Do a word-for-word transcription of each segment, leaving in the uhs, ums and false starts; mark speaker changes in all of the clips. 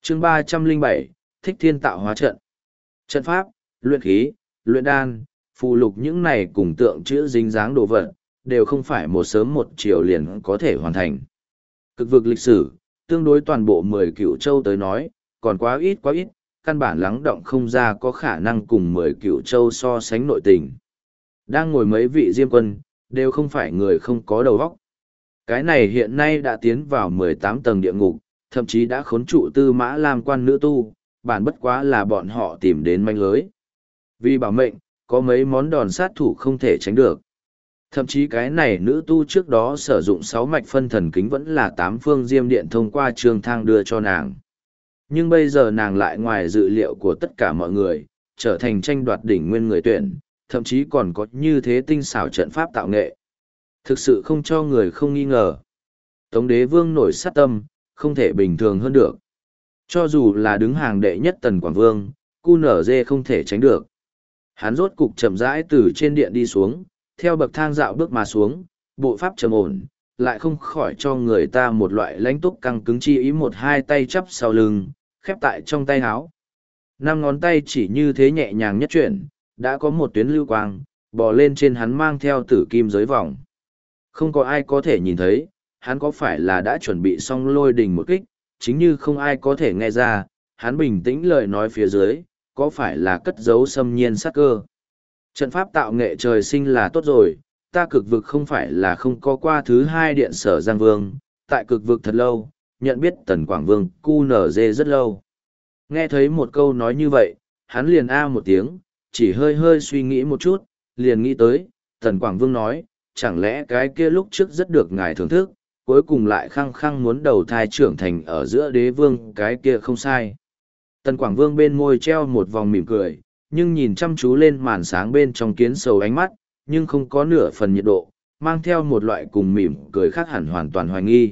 Speaker 1: chương ba trăm linh bảy thích thiên tạo hóa trận. Trận pháp, luyện khí, luyện đan, phù lục những này cùng tượng chữ dính dáng đồ vật, đều không phải một sớm một chiều liền có thể hoàn thành. Cực vực lịch sử, tương đối toàn bộ mười cựu châu tới nói, còn quá ít quá ít, căn bản lắng động không ra có khả năng cùng mười cựu châu so sánh nội tình. Đang ngồi mấy vị diêm quân, đều không phải người không có đầu óc. Cái này hiện nay đã tiến vào mười tám tầng địa ngục, thậm chí đã khốn trụ Tư Mã Lam quan nữ tu, bản bất quá là bọn họ tìm đến manh lưới. Vì bảo mệnh, có mấy món đòn sát thủ không thể tránh được. Thậm chí cái này nữ tu trước đó sử dụng sáu mạch phân thần kính vẫn là tám phương diêm điện thông qua trường thang đưa cho nàng. Nhưng bây giờ nàng lại ngoài dự liệu của tất cả mọi người, trở thành tranh đoạt đỉnh nguyên người tuyển, thậm chí còn có như thế tinh xảo trận pháp tạo nghệ. Thực sự không cho người không nghi ngờ. Tống đế vương nổi sát tâm, không thể bình thường hơn được. Cho dù là đứng hàng đệ nhất Tần Quảng Vương, cu nở dê không thể tránh được. Hắn rốt cục chậm rãi từ trên điện đi xuống, theo bậc thang dạo bước mà xuống, bộ pháp trầm ổn, lại không khỏi cho người ta một loại lãnh túc căng cứng chi ý, một hai tay chắp sau lưng, khép tại trong tay háo. Năm ngón tay chỉ như thế nhẹ nhàng nhất chuyển, đã có một tuyến lưu quang, bò lên trên hắn mang theo tử kim giới vòng. Không có ai có thể nhìn thấy, hắn có phải là đã chuẩn bị xong lôi đình một kích, chính như không ai có thể nghe ra, hắn bình tĩnh lời nói phía dưới, có phải là cất giấu xâm nhiên sát cơ. Trận pháp tạo nghệ trời sinh là tốt rồi, ta cực vực không phải là không có qua thứ hai điện sở Giang Vương, tại cực vực thật lâu, nhận biết Tần Quảng Vương cu nở dê rất lâu. Nghe thấy một câu nói như vậy, hắn liền a một tiếng, chỉ hơi hơi suy nghĩ một chút, liền nghĩ tới, Tần Quảng Vương nói, chẳng lẽ cái kia lúc trước rất được ngài thưởng thức, cuối cùng lại khăng khăng muốn đầu thai trưởng thành ở giữa đế vương cái kia không sai. Tần Quảng Vương bên môi treo một vòng mỉm cười, nhưng nhìn chăm chú lên màn sáng bên trong kiến sầu ánh mắt, nhưng không có nửa phần nhiệt độ, mang theo một loại cùng mỉm cười khác hẳn hoàn toàn hoài nghi.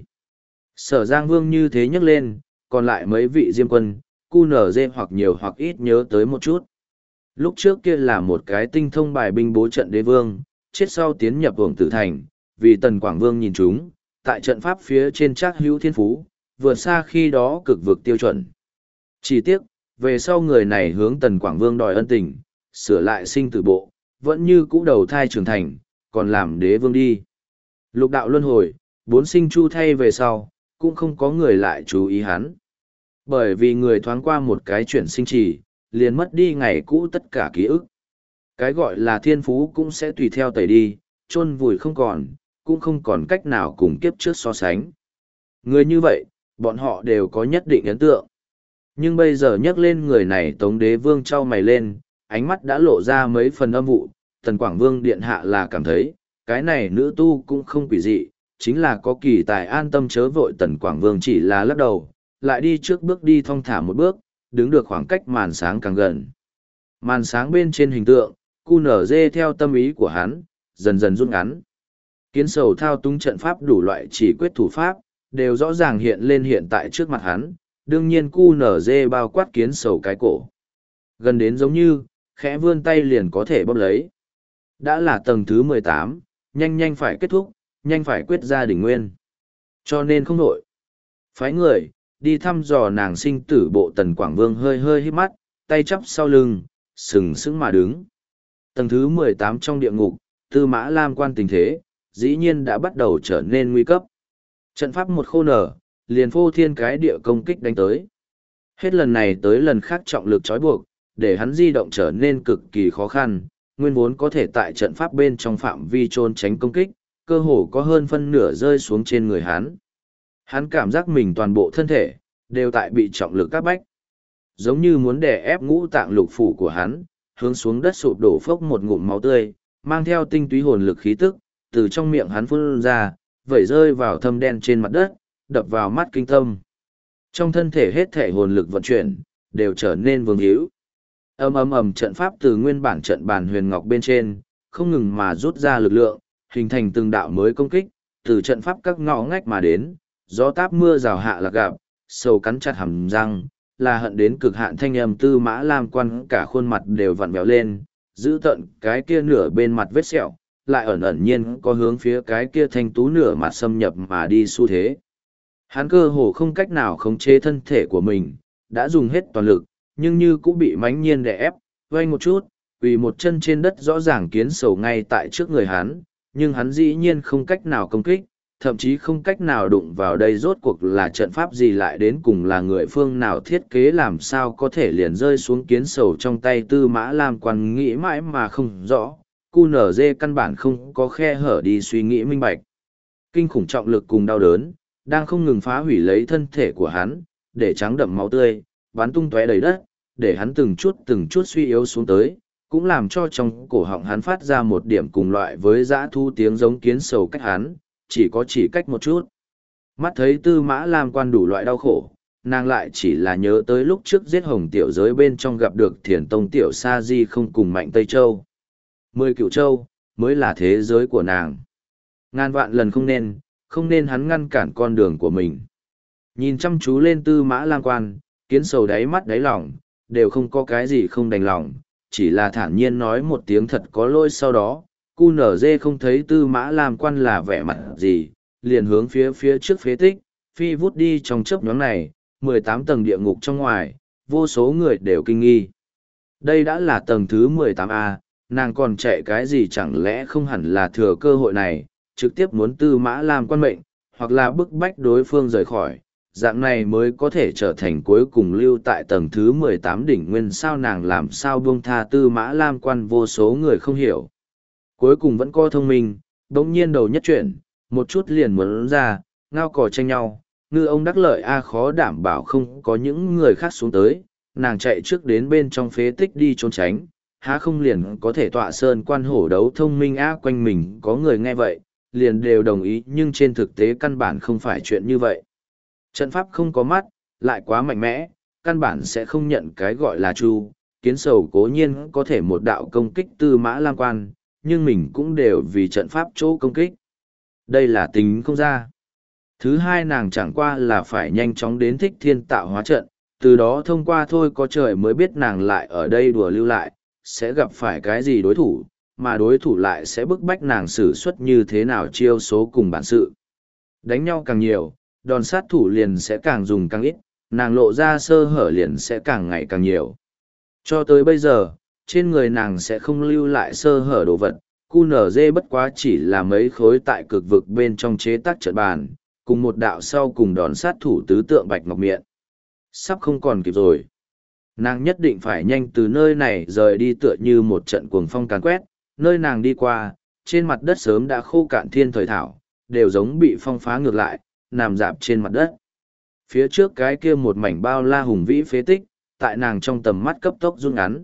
Speaker 1: Sở Giang Vương như thế nhấc lên, còn lại mấy vị diêm quân, cu nở dê hoặc nhiều hoặc ít nhớ tới một chút. Lúc trước kia là một cái tinh thông bài binh bố trận đế vương, chết sau tiến nhập hưởng tử thành, vì Tần Quảng Vương nhìn chúng, tại trận pháp phía trên trác hữu thiên phú, vượt xa khi đó cực vực tiêu chuẩn. Chỉ tiếc, về sau người này hướng Tần Quảng Vương đòi ân tình, sửa lại sinh tử bộ, vẫn như cũ đầu thai trưởng thành, còn làm đế vương đi. Lục đạo luân hồi, bốn sinh chu thay về sau, cũng không có người lại chú ý hắn. Bởi vì người thoáng qua một cái chuyển sinh trì, liền mất đi ngày cũ tất cả ký ức. Cái gọi là thiên phú cũng sẽ tùy theo tẩy đi, chôn vùi không còn, cũng không còn cách nào cùng kiếp trước so sánh. Người như vậy, bọn họ đều có nhất định ấn tượng. Nhưng bây giờ nhắc lên người này Tống đế vương trao mày lên, ánh mắt đã lộ ra mấy phần âm vụ, Tần Quảng Vương điện hạ là cảm thấy, cái này nữ tu cũng không quỷ dị, chính là có kỳ tài an tâm chớ vội. Tần Quảng Vương chỉ là lắc đầu, lại đi trước bước đi thong thả một bước, đứng được khoảng cách màn sáng càng gần. Màn sáng bên trên hình tượng, cu nở dê theo tâm ý của hắn, dần dần rút ngắn. Kiến sầu thao túng trận pháp đủ loại chỉ quyết thủ pháp, đều rõ ràng hiện lên hiện tại trước mặt hắn, đương nhiên cu nở dê bao quát kiến sầu cái cổ. Gần đến giống như, khẽ vươn tay liền có thể bóp lấy. Đã là tầng thứ mười tám, nhanh nhanh phải kết thúc, nhanh phải quyết ra đỉnh nguyên. Cho nên không nổi. Phái người, đi thăm dò nàng sinh tử bộ. Tần Quảng Vương hơi hơi hít mắt, tay chắp sau lưng, sừng sững mà đứng. Tầng thứ mười tám trong địa ngục, Tư Mã Lam quan tình thế, dĩ nhiên đã bắt đầu trở nên nguy cấp. Trận pháp một khô nở, liền phô thiên cái địa công kích đánh tới. Hết lần này tới lần khác trọng lực trói buộc, để hắn di động trở nên cực kỳ khó khăn, nguyên vốn có thể tại trận pháp bên trong phạm vi trôn tránh công kích, cơ hồ có hơn phân nửa rơi xuống trên người hắn. Hắn cảm giác mình toàn bộ thân thể, đều tại bị trọng lực áp bách. Giống như muốn đè ép ngũ tạng lục phủ của hắn, hướng xuống đất sụp đổ phốc một ngụm máu tươi, mang theo tinh túy hồn lực khí tức, từ trong miệng hắn phun ra, vẩy rơi vào thâm đen trên mặt đất, đập vào mắt kinh tâm. Trong thân thể hết thể hồn lực vận chuyển, đều trở nên vương hữu. Ầm ầm ầm, trận pháp từ nguyên bản trận bàn huyền ngọc bên trên, không ngừng mà rút ra lực lượng, hình thành từng đạo mới công kích, từ trận pháp các ngõ ngách mà đến, gió táp mưa rào hạ lạc gặp, sâu cắn chặt hàm răng, là hận đến cực hạn thanh âm. Tư Mã Lam quan cả khuôn mặt đều vặn vẹo lên, giữ tận cái kia nửa bên mặt vết sẹo, lại ẩn ẩn nhiên có hướng phía cái kia thanh tú nửa mặt xâm nhập mà đi xu thế. Hắn cơ hồ không cách nào khống chế thân thể của mình, đã dùng hết toàn lực, nhưng như cũng bị mãnh nhiên đè ép, vây một chút, vì một chân trên đất rõ ràng kiến sầu ngay tại trước người hắn, nhưng hắn dĩ nhiên không cách nào công kích, thậm chí không cách nào đụng vào đây. Rốt cuộc là trận pháp gì, lại đến cùng là người phương nào thiết kế, làm sao có thể liền rơi xuống kiến sầu trong tay Tư Mã Lam Quan nghĩ mãi mà không rõ, cu nở dê căn bản không có khe hở đi suy nghĩ minh bạch. Kinh khủng trọng lực cùng đau đớn, đang không ngừng phá hủy lấy thân thể của hắn, để trắng đậm máu tươi, bắn tung tóe đầy đất, để hắn từng chút từng chút suy yếu xuống tới, cũng làm cho trong cổ họng hắn phát ra một điểm cùng loại với dã thu tiếng giống kiến sầu cách hắn, chỉ có chỉ cách một chút. Mắt thấy Tư Mã Lam Quan đủ loại đau khổ, nàng lại chỉ là nhớ tới lúc trước giết hồng tiểu giới bên trong gặp được thiền tông tiểu sa di không cùng mạnh Tây Châu. Mười cựu châu, mới là thế giới của nàng. Ngàn vạn lần không nên, không nên hắn ngăn cản con đường của mình. Nhìn chăm chú lên Tư Mã Lam Quan, kiến sầu đáy mắt đáy lòng, đều không có cái gì không đành lòng, chỉ là thản nhiên nói một tiếng thật có lỗi. Sau đó, cu nở dê không thấy Tư Mã Lam Quan là vẻ mặt gì, liền hướng phía phía trước phế tích, phi vút đi. Trong chớp nhoáng này, mười tám tầng địa ngục trong ngoài, vô số người đều kinh nghi. Đây đã là tầng thứ mười tám A, nàng còn chạy cái gì, chẳng lẽ không hẳn là thừa cơ hội này, trực tiếp muốn Tư Mã Lam Quan mệnh, hoặc là bức bách đối phương rời khỏi, dạng này mới có thể trở thành cuối cùng lưu tại tầng thứ mười tám đỉnh nguyên. Sao nàng làm sao buông tha Tư Mã Lam Quan, vô số người không hiểu. Cuối cùng vẫn có thông minh, đống nhiên đầu nhất chuyển, một chút liền muốn ra, ngao cò tranh nhau, ngư ông đắc lợi a, khó đảm bảo không có những người khác xuống tới, nàng chạy trước đến bên trong phế tích đi trốn tránh, há không liền có thể tọa sơn quan hổ đấu. Thông minh a, quanh mình có người nghe vậy, liền đều đồng ý, nhưng trên thực tế căn bản không phải chuyện như vậy. Trận pháp không có mắt, lại quá mạnh mẽ, căn bản sẽ không nhận cái gọi là chu. Kiến sầu cố nhiên có thể một đạo công kích Tư Mã Lam Quan, nhưng mình cũng đều vì trận pháp chỗ công kích. Đây là tính không ra. Thứ hai, nàng chẳng qua là phải nhanh chóng đến Thích Thiên tạo hóa trận, từ đó thông qua thôi có trời mới biết nàng lại ở đây đùa lưu lại, sẽ gặp phải cái gì đối thủ, mà đối thủ lại sẽ bức bách nàng xử suất như thế nào chiêu số cùng bản sự. Đánh nhau càng nhiều, đòn sát thủ liền sẽ càng dùng càng ít, nàng lộ ra sơ hở liền sẽ càng ngày càng nhiều. Cho tới bây giờ, trên người nàng sẽ không lưu lại sơ hở đồ vật, cu nở dê bất quá chỉ là mấy khối tại cực vực bên trong chế tác trận bàn, cùng một đạo sau cùng đòn sát thủ tứ tượng bạch ngọc miệng. Sắp không còn kịp rồi. Nàng nhất định phải nhanh từ nơi này rời đi, tựa như một trận cuồng phong càn quét, nơi nàng đi qua, trên mặt đất sớm đã khô cạn thiên thời thảo, đều giống bị phong phá ngược lại, nằm dạp trên mặt đất. Phía trước cái kia một mảnh bao la hùng vĩ phế tích, tại nàng trong tầm mắt cấp tốc rút ngắn.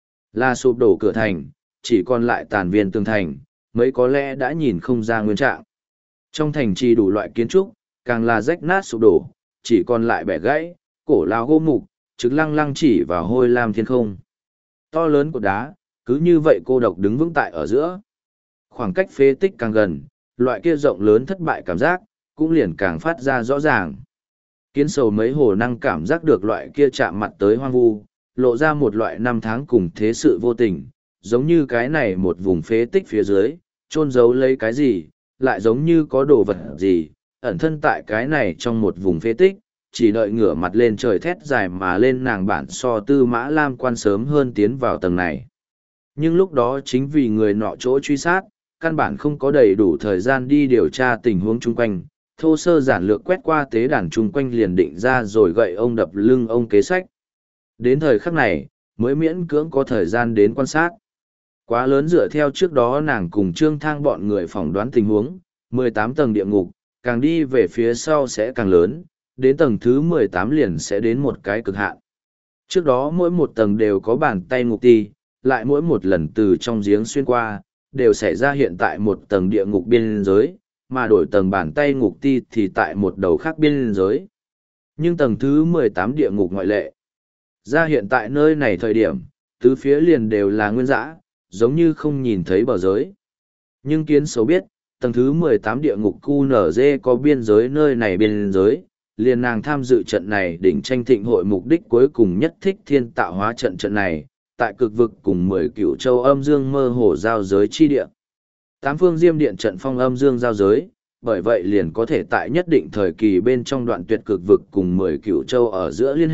Speaker 1: Là sụp đổ cửa thành, chỉ còn lại tàn viên tường thành, mấy có lẽ đã nhìn không ra nguyên trạng. Trong thành trì đủ loại kiến trúc, càng là rách nát sụp đổ, chỉ còn lại bẻ gãy, cổ lao gỗ mục, trực lăng lăng chỉ vào hôi lam thiên không. To lớn của đá, cứ như vậy cô độc đứng vững tại ở giữa. Khoảng cách phế tích càng gần, loại kia rộng lớn thất bại cảm giác, cũng liền càng phát ra rõ ràng. Kiến sầu mấy hồ năng cảm giác được loại kia chạm mặt tới hoang vu, lộ ra một loại năm tháng cùng thế sự vô tình, giống như cái này một vùng phế tích phía dưới, chôn giấu lấy cái gì, lại giống như có đồ vật gì, ẩn thân tại cái này trong một vùng phế tích, chỉ đợi ngửa mặt lên trời thét dài mà lên. Nàng bản so Tư Mã Lam Quan sớm hơn tiến vào tầng này. Nhưng lúc đó chính vì người nọ chỗ truy sát, căn bản không có đầy đủ thời gian đi điều tra tình huống chung quanh, thô sơ giản lược quét qua tế đàn chung quanh liền định ra rồi gậy ông đập lưng ông kế sách. Đến thời khắc này, mới miễn cưỡng có thời gian đến quan sát. Quá lớn dựa theo trước đó nàng cùng Trương Thang bọn người phỏng đoán tình huống, mười tám tầng địa ngục, càng đi về phía sau sẽ càng lớn, đến tầng thứ mười tám liền sẽ đến một cái cực hạn. Trước đó mỗi một tầng đều có bàn tay ngục ti, lại mỗi một lần từ trong giếng xuyên qua, đều xảy ra hiện tại một tầng địa ngục biên giới, mà đổi tầng bàn tay ngục ti thì tại một đầu khác biên giới. Nhưng tầng thứ mười tám địa ngục ngoại lệ. Ra hiện tại nơi này thời điểm, tứ phía liền đều là nguyên dã, giống như không nhìn thấy bờ giới. Nhưng kiến sầu biết, tầng thứ mười tám địa ngục cu nở dê có biên giới, nơi này biên giới, liền nàng tham dự trận này đỉnh tranh thịnh hội mục đích cuối cùng nhất Thích Thiên tạo hóa trận trận này, tại cực vực cùng mười cựu châu âm dương mơ hồ giao giới chi địa. Tám phương diêm điện trận phong âm dương giao giới, bởi vậy liền có thể tại nhất định thời kỳ bên trong đoạn tuyệt cực vực cùng mười cựu châu ở giữa liên hệ,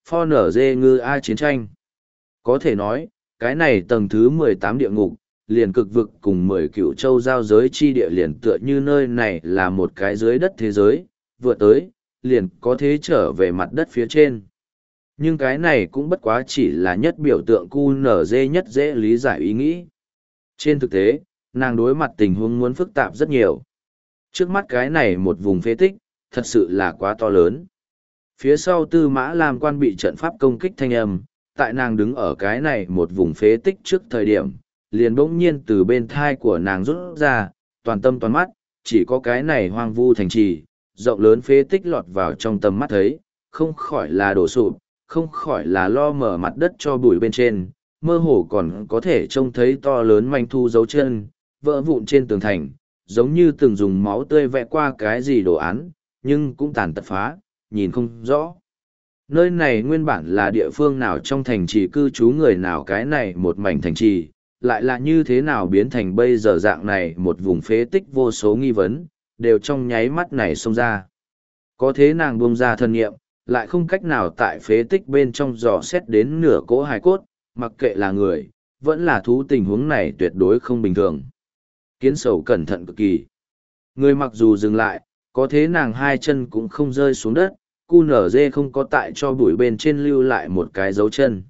Speaker 1: pho nở dê ngư a chiến tranh. Có thể nói, cái này tầng thứ mười tám địa ngục, liền cực vực cùng mười cựu châu giao giới chi địa liền tựa như nơi này là một cái dưới đất thế giới, vừa tới, liền có thế trở về mặt đất phía trên. Nhưng cái này cũng bất quá chỉ là nhất biểu tượng cu nở dê nhất dễ lý giải ý nghĩ. Trên thực tế, nàng đối mặt tình huống muốn phức tạp rất nhiều. Trước mắt cái này một vùng phế tích, thật sự là quá to lớn. Phía sau Tư Mã Lam Quan bị trận pháp công kích thanh âm, tại nàng đứng ở cái này một vùng phế tích trước thời điểm, liền bỗng nhiên từ bên thai của nàng rút ra, toàn tâm toàn mắt, chỉ có cái này hoang vu thành trì, rộng lớn phế tích lọt vào trong tầm mắt thấy, không khỏi là đổ sụp, không khỏi là lo mở mặt đất cho bụi bên trên, mơ hồ còn có thể trông thấy to lớn manh thu dấu chân, vỡ vụn trên tường thành, giống như từng dùng máu tươi vẽ qua cái gì đồ án, nhưng cũng tàn tật phá, nhìn không rõ. Nơi này nguyên bản là địa phương nào trong thành trì cư trú người nào, cái này một mảnh thành trì, lại là như thế nào biến thành bây giờ dạng này một vùng phế tích, vô số nghi vấn, đều trong nháy mắt này xông ra. Có thế nàng buông ra thân nghiệm, lại không cách nào tại phế tích bên trong dò xét đến nửa cỗ hài cốt, mặc kệ là người, vẫn là thú, tình huống này tuyệt đối không bình thường. Kiến sầu cẩn thận cực kỳ. Người mặc dù dừng lại, có thế nàng hai chân cũng không rơi xuống đất, cu nở dê không có tại cho bụi bên trên lưu lại một cái dấu chân.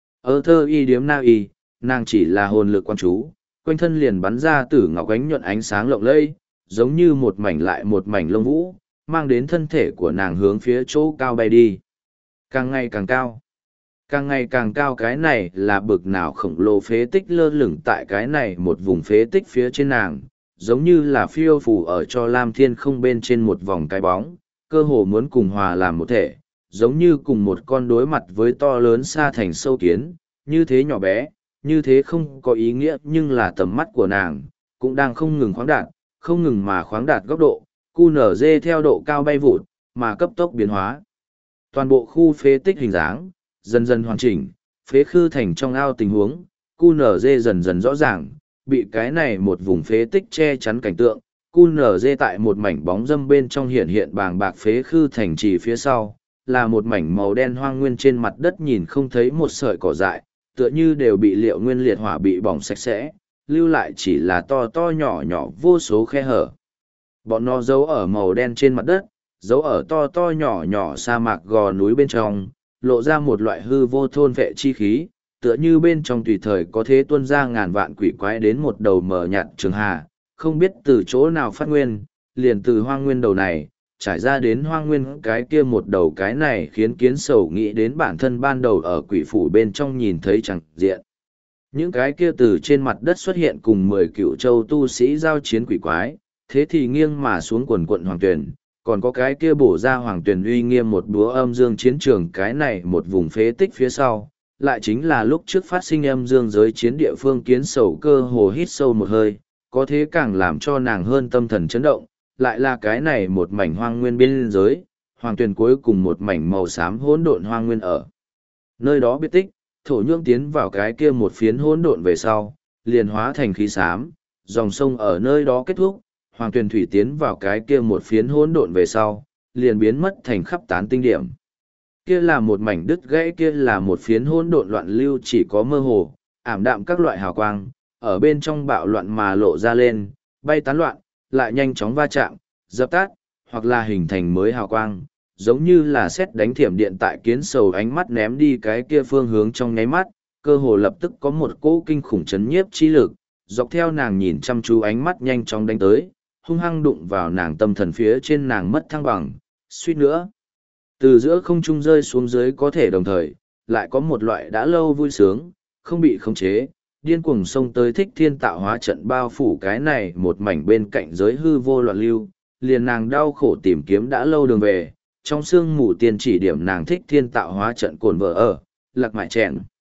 Speaker 1: Ở thơ y điếm na y, nàng chỉ là hồn lực quan chú, quanh thân liền bắn ra tử ngọc ánh nhuận ánh sáng lộng lẫy, giống như một mảnh lại một mảnh lông vũ, mang đến thân thể của nàng hướng phía chỗ cao bay đi. Càng ngày càng cao. Càng ngày càng cao, cái này là bực nào khổng lồ phế tích lơ lửng tại cái này một vùng phế tích phía trên nàng, giống như là phiêu phù ở cho lam thiên không bên trên một vòng cái bóng, cơ hồ muốn cùng hòa làm một thể, giống như cùng một con đối mặt với to lớn xa thành sâu kiến, như thế nhỏ bé, như thế không có ý nghĩa, nhưng là tầm mắt của nàng, cũng đang không ngừng khoáng đạt, không ngừng mà khoáng đạt góc độ, cu nở dê theo độ cao bay vụt, mà cấp tốc biến hóa. Toàn bộ khu phế tích hình dáng, dần dần hoàn chỉnh, phế khư thành trong ao tình huống, cu nở dê dần dần rõ ràng, bị cái này một vùng phế tích che chắn cảnh tượng, cu nở dê tại một mảnh bóng dâm bên trong hiện hiện bàng bạc phế khư thành trì phía sau, là một mảnh màu đen hoang nguyên, trên mặt đất nhìn không thấy một sợi cỏ dại, tựa như đều bị liệu nguyên liệt hỏa bị bỏng sạch sẽ, lưu lại chỉ là to to nhỏ nhỏ vô số khe hở. Bọn nó giấu ở màu đen trên mặt đất, giấu ở to to nhỏ nhỏ sa mạc gò núi bên trong, lộ ra một loại hư vô thôn vệ chi khí, tựa như bên trong tùy thời có thế tuôn ra ngàn vạn quỷ quái đến một đầu mờ nhạt trường hà, không biết từ chỗ nào phát nguyên, liền từ hoang nguyên đầu này, trải ra đến hoang nguyên cái kia một đầu, cái này khiến kiến sầu nghĩ đến bản thân ban đầu ở quỷ phủ bên trong nhìn thấy chẳng diện. Những cái kia từ trên mặt đất xuất hiện cùng mười cựu châu tu sĩ giao chiến quỷ quái, thế thì nghiêng mà xuống quần quận hoàng tuyển, còn có cái kia bổ ra hoàng tuyển uy nghiêm một búa âm dương chiến trường, cái này một vùng phế tích phía sau, lại chính là lúc trước phát sinh âm dương giới chiến địa phương. Kiến sầu cơ hồ hít sâu một hơi, có thế càng làm cho nàng hơn tâm thần chấn động, lại là cái này một mảnh hoang nguyên biên giới, hoàng tuyển cuối cùng một mảnh màu xám hỗn độn hoang nguyên ở. Nơi đó biết tích, thổ nhưỡng tiến vào cái kia một phiến hỗn độn về sau, liền hóa thành khí xám, dòng sông ở nơi đó kết thúc, hoàng tuyển thủy tiến vào cái kia một phiến hỗn độn về sau, liền biến mất thành khắp tán tinh điểm. Kia là một mảnh đứt gãy, kia là một phiến hỗn độn loạn lưu, chỉ có mơ hồ, ảm đạm các loại hào quang, ở bên trong bạo loạn mà lộ ra lên, bay tán loạn, lại nhanh chóng va chạm, dập tắt, hoặc là hình thành mới hào quang, giống như là sét đánh thiểm điện. Tại kiến sầu ánh mắt ném đi cái kia phương hướng trong nháy mắt, cơ hồ lập tức có một cỗ kinh khủng chấn nhiếp chi lực, dọc theo nàng nhìn chăm chú ánh mắt nhanh chóng đánh tới, hung hăng đụng vào nàng tâm thần phía trên, nàng mất thăng bằng, suýt nữa từ giữa không trung rơi xuống dưới. Có thể đồng thời, lại có một loại đã lâu vui sướng, không bị khống chế, điên cuồng xông tới. Thích thiên tạo hóa trận bao phủ cái này một mảnh bên cạnh giới hư vô loạn lưu, liền nàng đau khổ tìm kiếm đã lâu đường về, trong sương mù tiên chỉ điểm nàng thích thiên tạo hóa trận cồn vợ ở, lạc mại chèn.